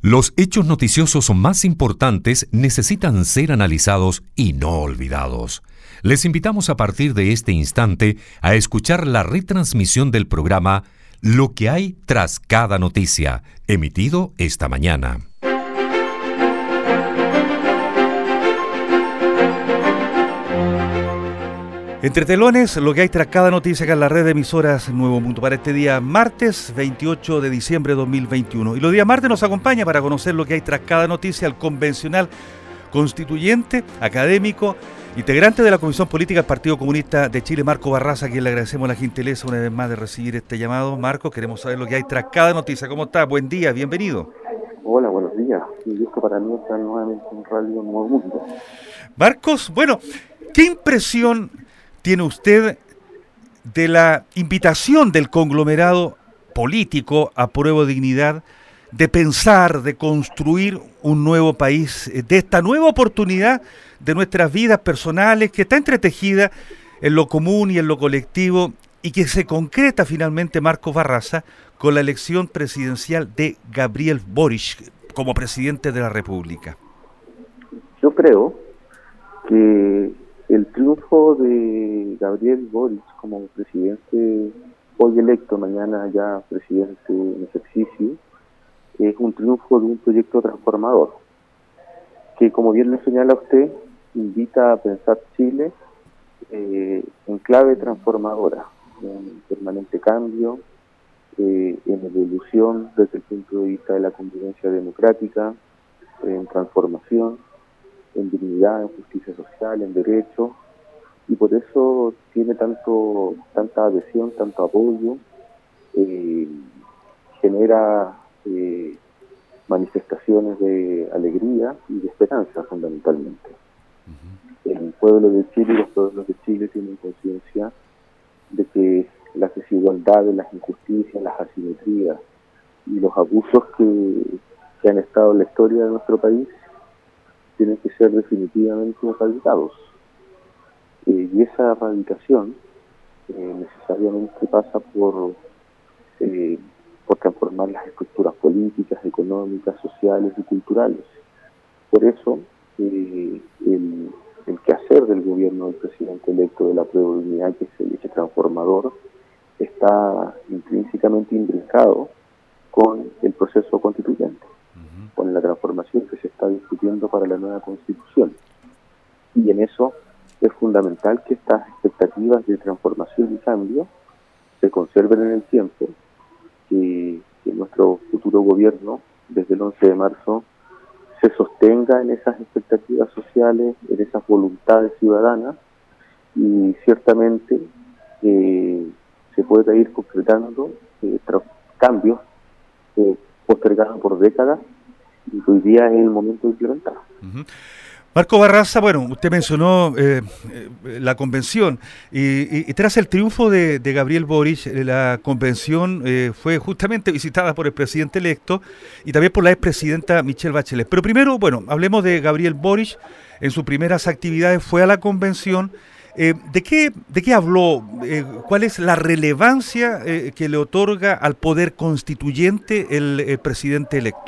Los hechos noticiosos más importantes necesitan ser analizados y no olvidados. Les invitamos a partir de este instante a escuchar la retransmisión del programa Lo que hay tras cada noticia, emitido esta mañana. Entre telones, lo que hay tras cada noticia acá en la red de emisoras Nuevo Mundo para este día martes 28 de diciembre de 2021. Y los días martes nos acompaña para conocer lo que hay tras cada noticia el convencional constituyente, académico, integrante de la Comisión Política del Partido Comunista de Chile, Marco Barraza, a quien le agradecemos la gentileza una vez más de recibir este llamado. Marco, queremos saber lo que hay tras cada noticia. ¿Cómo está? Buen día, bienvenido. Hola, buenos días. Un gusto para mí estar nuevamente en Radio Nuevo Mundo. Marcos, bueno, ¿qué impresión tiene usted de la invitación del conglomerado político a Prueba Dignidad de pensar, de construir un nuevo país, de esta nueva oportunidad de nuestras vidas personales que está entretejida en lo común y en lo colectivo y que se concreta finalmente, Marcos Barraza, con la elección presidencial de Gabriel Boric como presidente de la República? Yo creo que el triunfo de Gabriel Boric como presidente hoy electo, mañana ya presidente en ejercicio, es un triunfo de un proyecto transformador que, como bien le señala usted, invita a pensar Chile en clave transformadora, en permanente cambio, en evolución desde el punto de vista de la convivencia democrática, en transformación, en dignidad, en justicia social, en derechos, y por eso tiene tanta adhesión, tanto apoyo, genera manifestaciones de alegría y de esperanza fundamentalmente. El pueblo de Chile y los pueblos de Chile tienen conciencia de que las desigualdades, las injusticias, las asimetrías y los abusos que han estado en la historia de nuestro país tienen que ser definitivamente erradicados. Y esa erradicación necesariamente pasa por transformar las estructuras políticas, económicas, sociales y culturales. Por eso, el quehacer del gobierno del presidente electo de la Prueba de Dignidad, que es el eje transformador, está intrínsecamente imbricado con el proceso constituyente, con la transformación que se está discutiendo para la nueva Constitución. Y en eso es fundamental que estas expectativas de transformación y cambio se conserven en el tiempo, que nuestro futuro gobierno, desde el 11 de marzo, se sostenga en esas expectativas sociales, en esas voluntades ciudadanas, y ciertamente se pueda ir concretando cambios postergados por décadas, y hoy día es el momento de implementar. Marco Barraza, bueno, usted mencionó la convención y tras el triunfo de Gabriel Boric, la convención fue justamente visitada por el presidente electo y también por la expresidenta Michelle Bachelet. Pero primero, bueno, hablemos de Gabriel Boric. En sus primeras actividades fue a la convención. ¿De qué habló? ¿Cuál es la relevancia que le otorga al poder constituyente el presidente electo?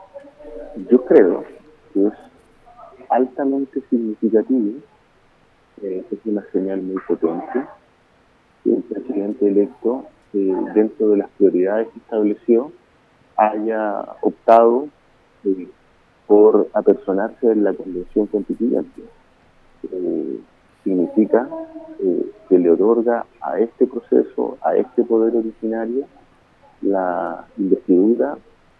Yo creo que es altamente significativo, es una señal muy potente que el presidente electo, dentro de las prioridades que estableció, haya optado por apersonarse en la Convención Constituyente. Significa que le otorga a este proceso, a este poder originario, la investidura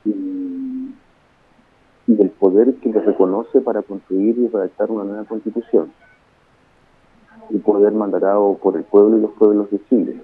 y el poder que le reconoce para construir y redactar una nueva Constitución, un poder mandatado por el pueblo y los pueblos de Chile.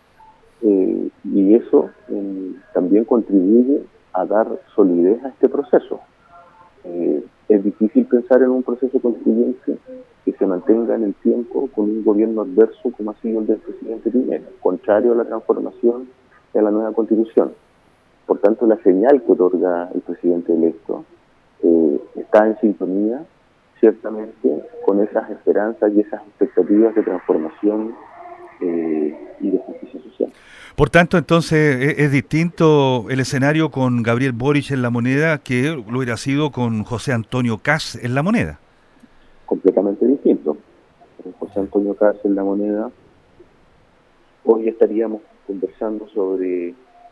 Y eso también contribuye a dar solidez a este proceso. Es difícil pensar en un proceso constituyente que se mantenga en el tiempo con un gobierno adverso como ha sido el del presidente Piñera, contrario a la transformación de la nueva Constitución. Por tanto, la señal que otorga el presidente electo está en sintonía, ciertamente, con esas esperanzas y esas expectativas de transformación y de justicia social. Por tanto, entonces, es distinto el escenario con Gabriel Boric en La Moneda que lo hubiera sido con José Antonio Kast en La Moneda. Completamente distinto. Con José Antonio Kast en La Moneda, hoy estaríamos conversando sobre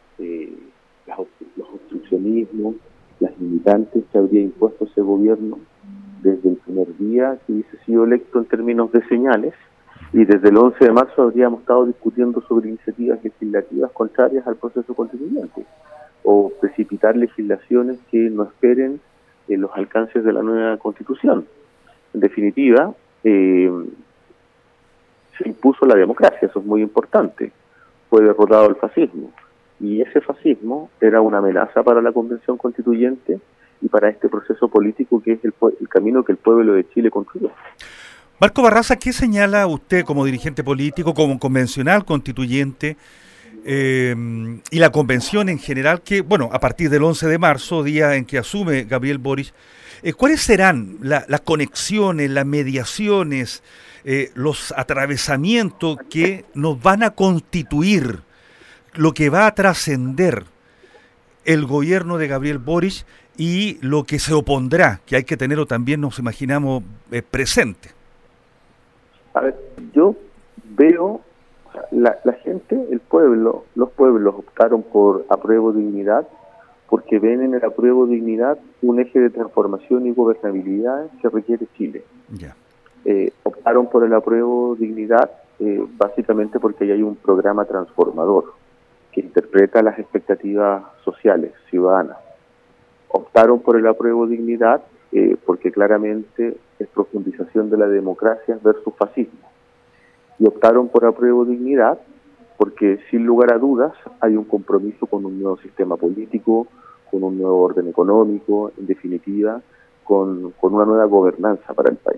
los obstruccionismos, las limitantes que habría impuesto ese gobierno desde el primer día que hubiese sido electo en términos de señales, y desde el 11 de marzo habríamos estado discutiendo sobre iniciativas legislativas contrarias al proceso constituyente, o precipitar legislaciones que no esperen los alcances de la nueva Constitución. En definitiva, se impuso la democracia, eso es muy importante. Fue derrotado el fascismo, y ese fascismo era una amenaza para la Convención Constituyente y para este proceso político que es el camino que el pueblo de Chile construyó. Marco Barraza, ¿qué señala usted como dirigente político, como convencional constituyente, y la convención en general, que, bueno, a partir del 11 de marzo, día en que asume Gabriel Boric, ¿cuáles serán las conexiones, las mediaciones, los atravesamientos que nos van a constituir lo que va a trascender el gobierno de Gabriel Boric y lo que se opondrá, que hay que tenerlo también, nos imaginamos, presente? A ver, yo veo, la gente, el pueblo, los pueblos optaron por Apruebo Dignidad porque ven en el Apruebo Dignidad un eje de transformación y gobernabilidad que requiere Chile. Yeah. Optaron por el Apruebo Dignidad básicamente porque ahí hay un programa transformador que interpreta las expectativas sociales, ciudadanas. Optaron por el Apruebo Dignidad porque claramente es profundización de la democracia versus fascismo. Y optaron por Apruebo Dignidad porque, sin lugar a dudas, hay un compromiso con un nuevo sistema político, con un nuevo orden económico, en definitiva, con una nueva gobernanza para el país.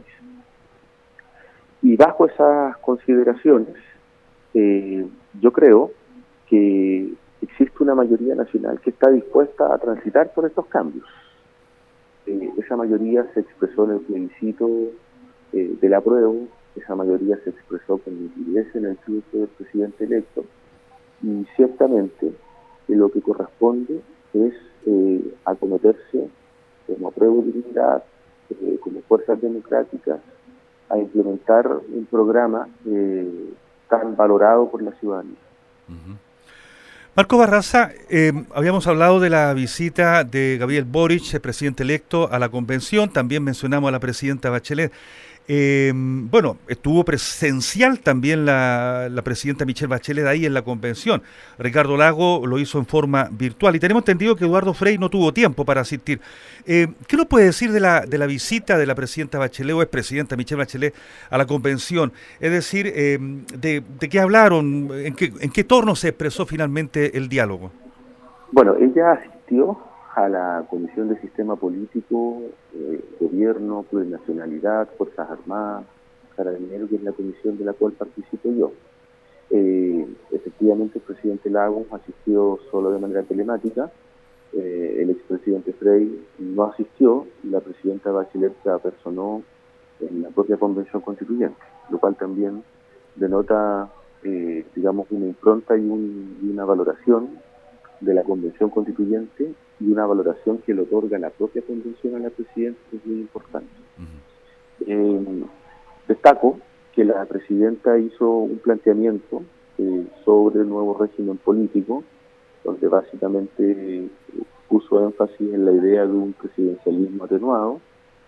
Y bajo esas consideraciones, yo creo que existe una mayoría nacional que está dispuesta a transitar por estos cambios. Esa mayoría se expresó en el plebiscito del apruebo, esa mayoría se expresó con nitidez en el triunfo del presidente electo, y ciertamente lo que corresponde es acometerse como Apruebo Dignidad, como fuerzas democráticas, a implementar un programa tan valorado por la ciudadanía. Uh-huh. Marco Barraza, habíamos hablado de la visita de Gabriel Boric, el presidente electo, a la convención, también mencionamos a la presidenta Bachelet. Bueno, estuvo presencial también la presidenta Michelle Bachelet ahí en la convención. Ricardo Lago lo hizo en forma virtual y tenemos entendido que Eduardo Frei no tuvo tiempo para asistir. ¿Qué nos puede decir de la visita de la presidenta Bachelet o expresidenta Michelle Bachelet a la convención? Es decir, de qué hablaron, en qué torno se expresó finalmente el diálogo. Bueno, ella asistió a la Comisión de Sistema Político, Gobierno, Plurinacionalidad, Fuerzas Armadas, Carabineros, que es la comisión de la cual participo yo. Efectivamente, el presidente Lagos asistió solo de manera telemática, el expresidente Frei no asistió, y la presidenta Bachelet se apersonó en la propia Convención Constituyente, lo cual también denota, digamos, una impronta y una valoración de la Convención Constituyente y una valoración que le otorga la propia Convención a la Presidenta, que es muy importante. Uh-huh. Destaco que la Presidenta hizo un planteamiento sobre el nuevo régimen político, donde básicamente puso énfasis en la idea de un presidencialismo atenuado,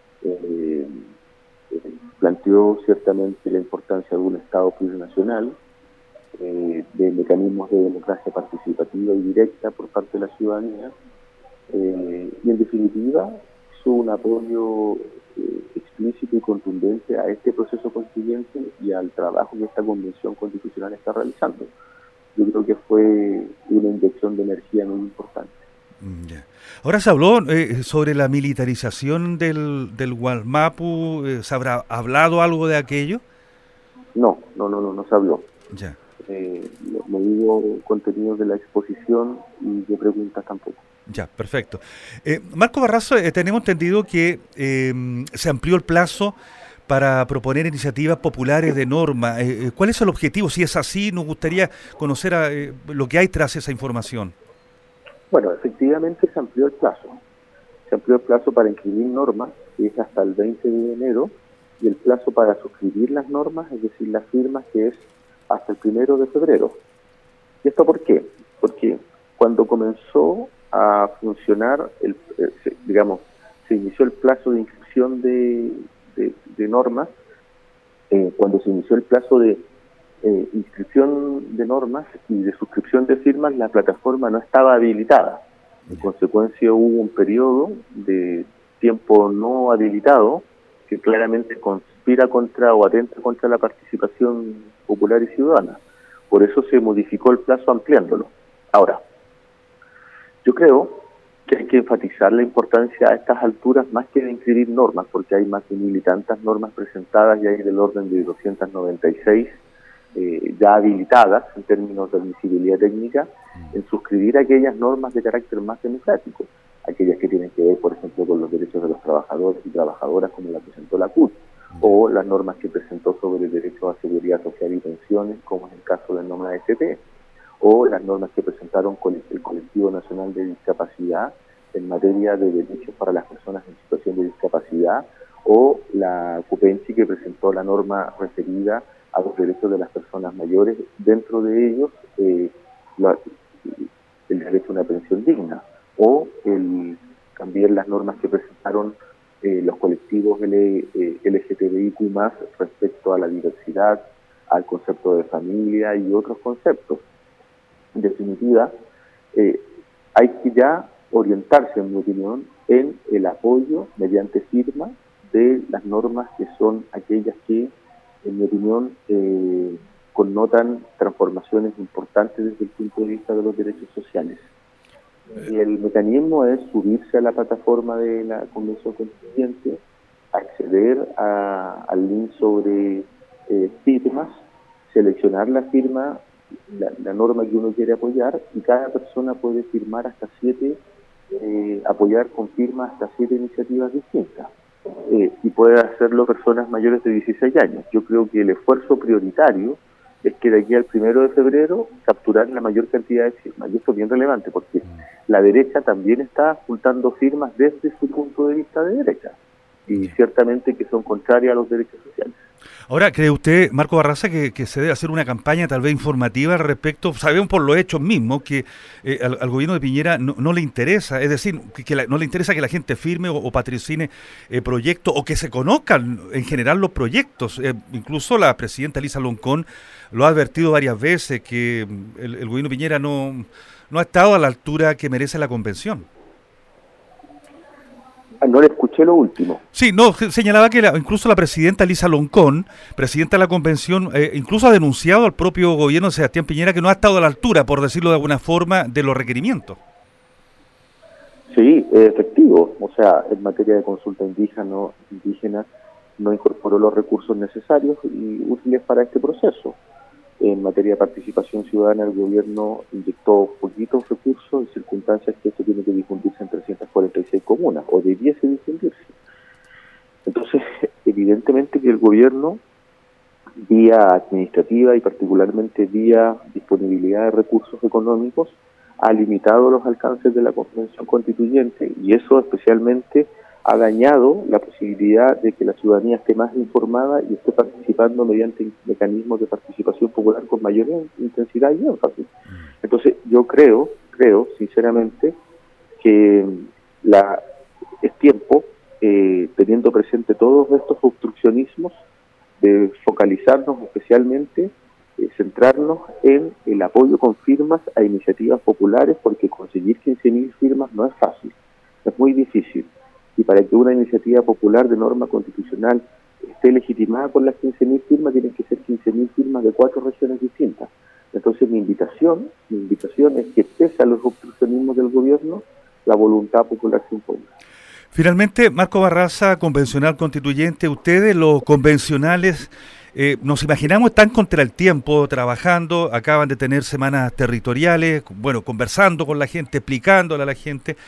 planteó ciertamente la importancia de un Estado plurinacional, de mecanismos de democracia participativa y directa por parte de la ciudadanía, y en definitiva hizo un apoyo explícito y contundente a este proceso constituyente y al trabajo que esta Convención Constitucional está realizando. Yo creo que fue una inyección de energía muy importante. Yeah. Ahora se habló sobre la militarización del Wallmapu. ¿Se habrá hablado algo de aquello? No se habló. Ya. No hubo contenido de la exposición y de preguntas tampoco. Ya, perfecto. Marco Barraza, tenemos entendido que se amplió el plazo para proponer iniciativas populares de norma. ¿Cuál es el objetivo? Si es así, nos gustaría conocer lo que hay tras esa información. Bueno, efectivamente se amplió el plazo. Se amplió el plazo para inscribir normas, que es hasta el 20 de enero, y el plazo para suscribir las normas, es decir, las firmas, que es hasta el 1 de febrero. ¿Y esto por qué? Porque cuando comenzó a funcionar, se inició el plazo de inscripción de normas, cuando se inició el plazo de inscripción de normas y de suscripción de firmas, la plataforma no estaba habilitada. En consecuencia, hubo un periodo de tiempo no habilitado que claramente conspira contra o atenta contra la participación popular y ciudadana. Por eso se modificó el plazo ampliándolo. Ahora, yo creo que hay que enfatizar la importancia a estas alturas más que de inscribir normas, porque hay más de 1.000 y tantas normas presentadas y hay del orden de 296 ya habilitadas en términos de admisibilidad técnica, en suscribir aquellas normas de carácter más democrático, aquellas que tienen que ver, por ejemplo, con los derechos de los trabajadores y trabajadoras, como la presentó la CUT, o las normas que presentó sobre el derecho a seguridad social y pensiones, como es el caso del NOMA AFP, o las normas que presentaron con el Colectivo Nacional de Discapacidad en materia de derechos para las personas en situación de discapacidad, o la CUPENCHI, que presentó la norma referida a los derechos de las personas mayores, dentro de ellos el derecho a una pensión digna, o también las normas que presentaron los colectivos LGTBIQ+, respecto a la diversidad, al concepto de familia y otros conceptos. En definitiva, hay que ya orientarse, en mi opinión, en el apoyo mediante firma de las normas que son aquellas que, en mi opinión, connotan transformaciones importantes desde el punto de vista de los derechos sociales. Y el mecanismo es subirse a la plataforma de la Convención Constituyente, acceder al link sobre firmas, seleccionar la firma, la norma que uno quiere apoyar, y cada persona puede firmar hasta 7, apoyar con firma hasta 7 iniciativas distintas. Y puede hacerlo personas mayores de 16 años. Yo creo que el esfuerzo prioritario es que de aquí al 1 de febrero capturar la mayor cantidad de firmas. Y esto es bien relevante porque la derecha también está juntando firmas desde su punto de vista de derecha. Y ciertamente que son contrarias a los derechos sociales. Ahora, ¿cree usted, Marco Barraza, que se debe hacer una campaña tal vez informativa al respecto? Sabemos por los hechos mismos que al gobierno de Piñera no le interesa, es decir, no le interesa que la gente firme o patrocine proyectos, o que se conozcan en general los proyectos. Incluso la presidenta Elisa Loncón lo ha advertido varias veces, que el gobierno de Piñera no ha estado a la altura que merece la convención. No le escuché lo último. Sí, no, señalaba que incluso la presidenta Elisa Loncón, presidenta de la convención, incluso ha denunciado al propio gobierno de Sebastián Piñera que no ha estado a la altura, por decirlo de alguna forma, de los requerimientos. Sí, efectivo. O sea, en materia de consulta indígena no incorporó los recursos necesarios y útiles para este proceso. En materia de participación ciudadana, el gobierno inyectó poquitos recursos en circunstancias que esto tiene que difundirse en 346 comunas, o debiese difundirse. Entonces, evidentemente que el gobierno, vía administrativa y particularmente vía disponibilidad de recursos económicos, ha limitado los alcances de la Convención Constituyente, y eso especialmente ha dañado la posibilidad de que la ciudadanía esté más informada y esté participando mediante mecanismos de participación popular con mayor intensidad y énfasis. Entonces, yo creo sinceramente que es tiempo, teniendo presente todos estos obstruccionismos, de focalizarnos especialmente, centrarnos en el apoyo con firmas a iniciativas populares, porque conseguir 15.000 firmas no es fácil, es muy difícil. Y para que una iniciativa popular de norma constitucional esté legitimada con las 15.000 firmas, tienen que ser 15.000 firmas de 4 regiones distintas. Entonces mi invitación es que, pese a los obstruccionismos del gobierno, la voluntad popular se imponga. Finalmente, Marco Barraza, convencional constituyente, ustedes, los convencionales, nos imaginamos, están contra el tiempo trabajando, acaban de tener semanas territoriales, bueno, conversando con la gente, explicándole a la gente.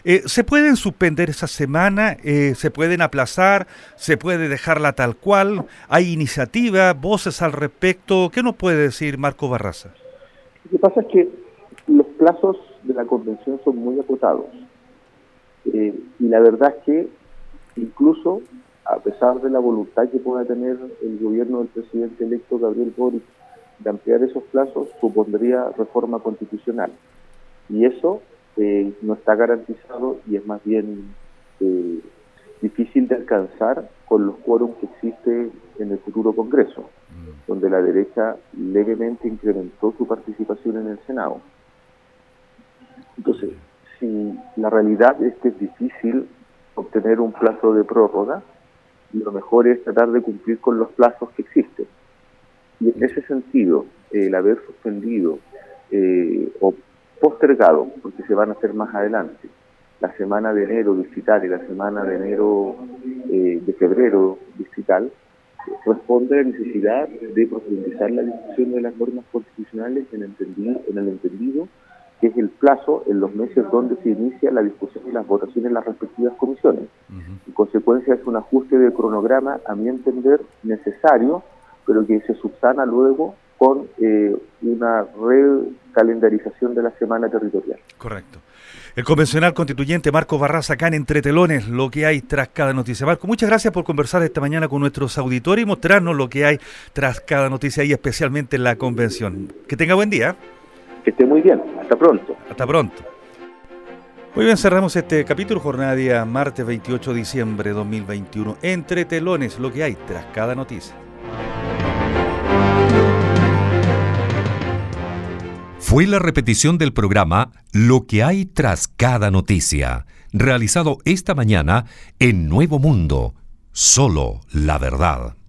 ¿Se pueden suspender esa semana? ¿Se pueden aplazar? ¿Se puede dejarla tal cual? ¿Hay iniciativa, voces al respecto? ¿Qué nos puede decir Marco Barraza? Lo que pasa es que los plazos de la convención son muy acotados. Y la verdad es que incluso a pesar de la voluntad que pueda tener el gobierno del presidente electo Gabriel Boric de ampliar esos plazos, supondría reforma constitucional. Y eso no está garantizado y es más bien difícil de alcanzar con los quórums que existe en el futuro Congreso, donde la derecha levemente incrementó su participación en el Senado. Entonces, si la realidad es que es difícil obtener un plazo de prórroga, lo mejor es tratar de cumplir con los plazos que existen. Y en ese sentido, el haber suspendido o postergado, porque se van a hacer más adelante, la semana de enero distrital y la semana de febrero distrital, responde a la necesidad de profundizar la discusión de las normas constitucionales en el entendido que es el plazo en los meses donde se inicia la discusión y las votaciones en las respectivas comisiones. En consecuencia es un ajuste de cronograma, a mi entender, necesario, pero que se subsana luego con una recalendarización de la semana territorial. Correcto. El convencional constituyente Marco Barraza acá en Entre Telones, lo que hay tras cada noticia. Marco, muchas gracias por conversar esta mañana con nuestros auditores y mostrarnos lo que hay tras cada noticia y especialmente en la convención. Que tenga buen día. Que esté muy bien. Hasta pronto. Hasta pronto. Muy bien, cerramos este capítulo, jornada día martes 28 de diciembre de 2021. Entre Telones, lo que hay tras cada noticia. Fue la repetición del programa Lo que hay tras cada noticia, realizado esta mañana en Nuevo Mundo. Solo la verdad.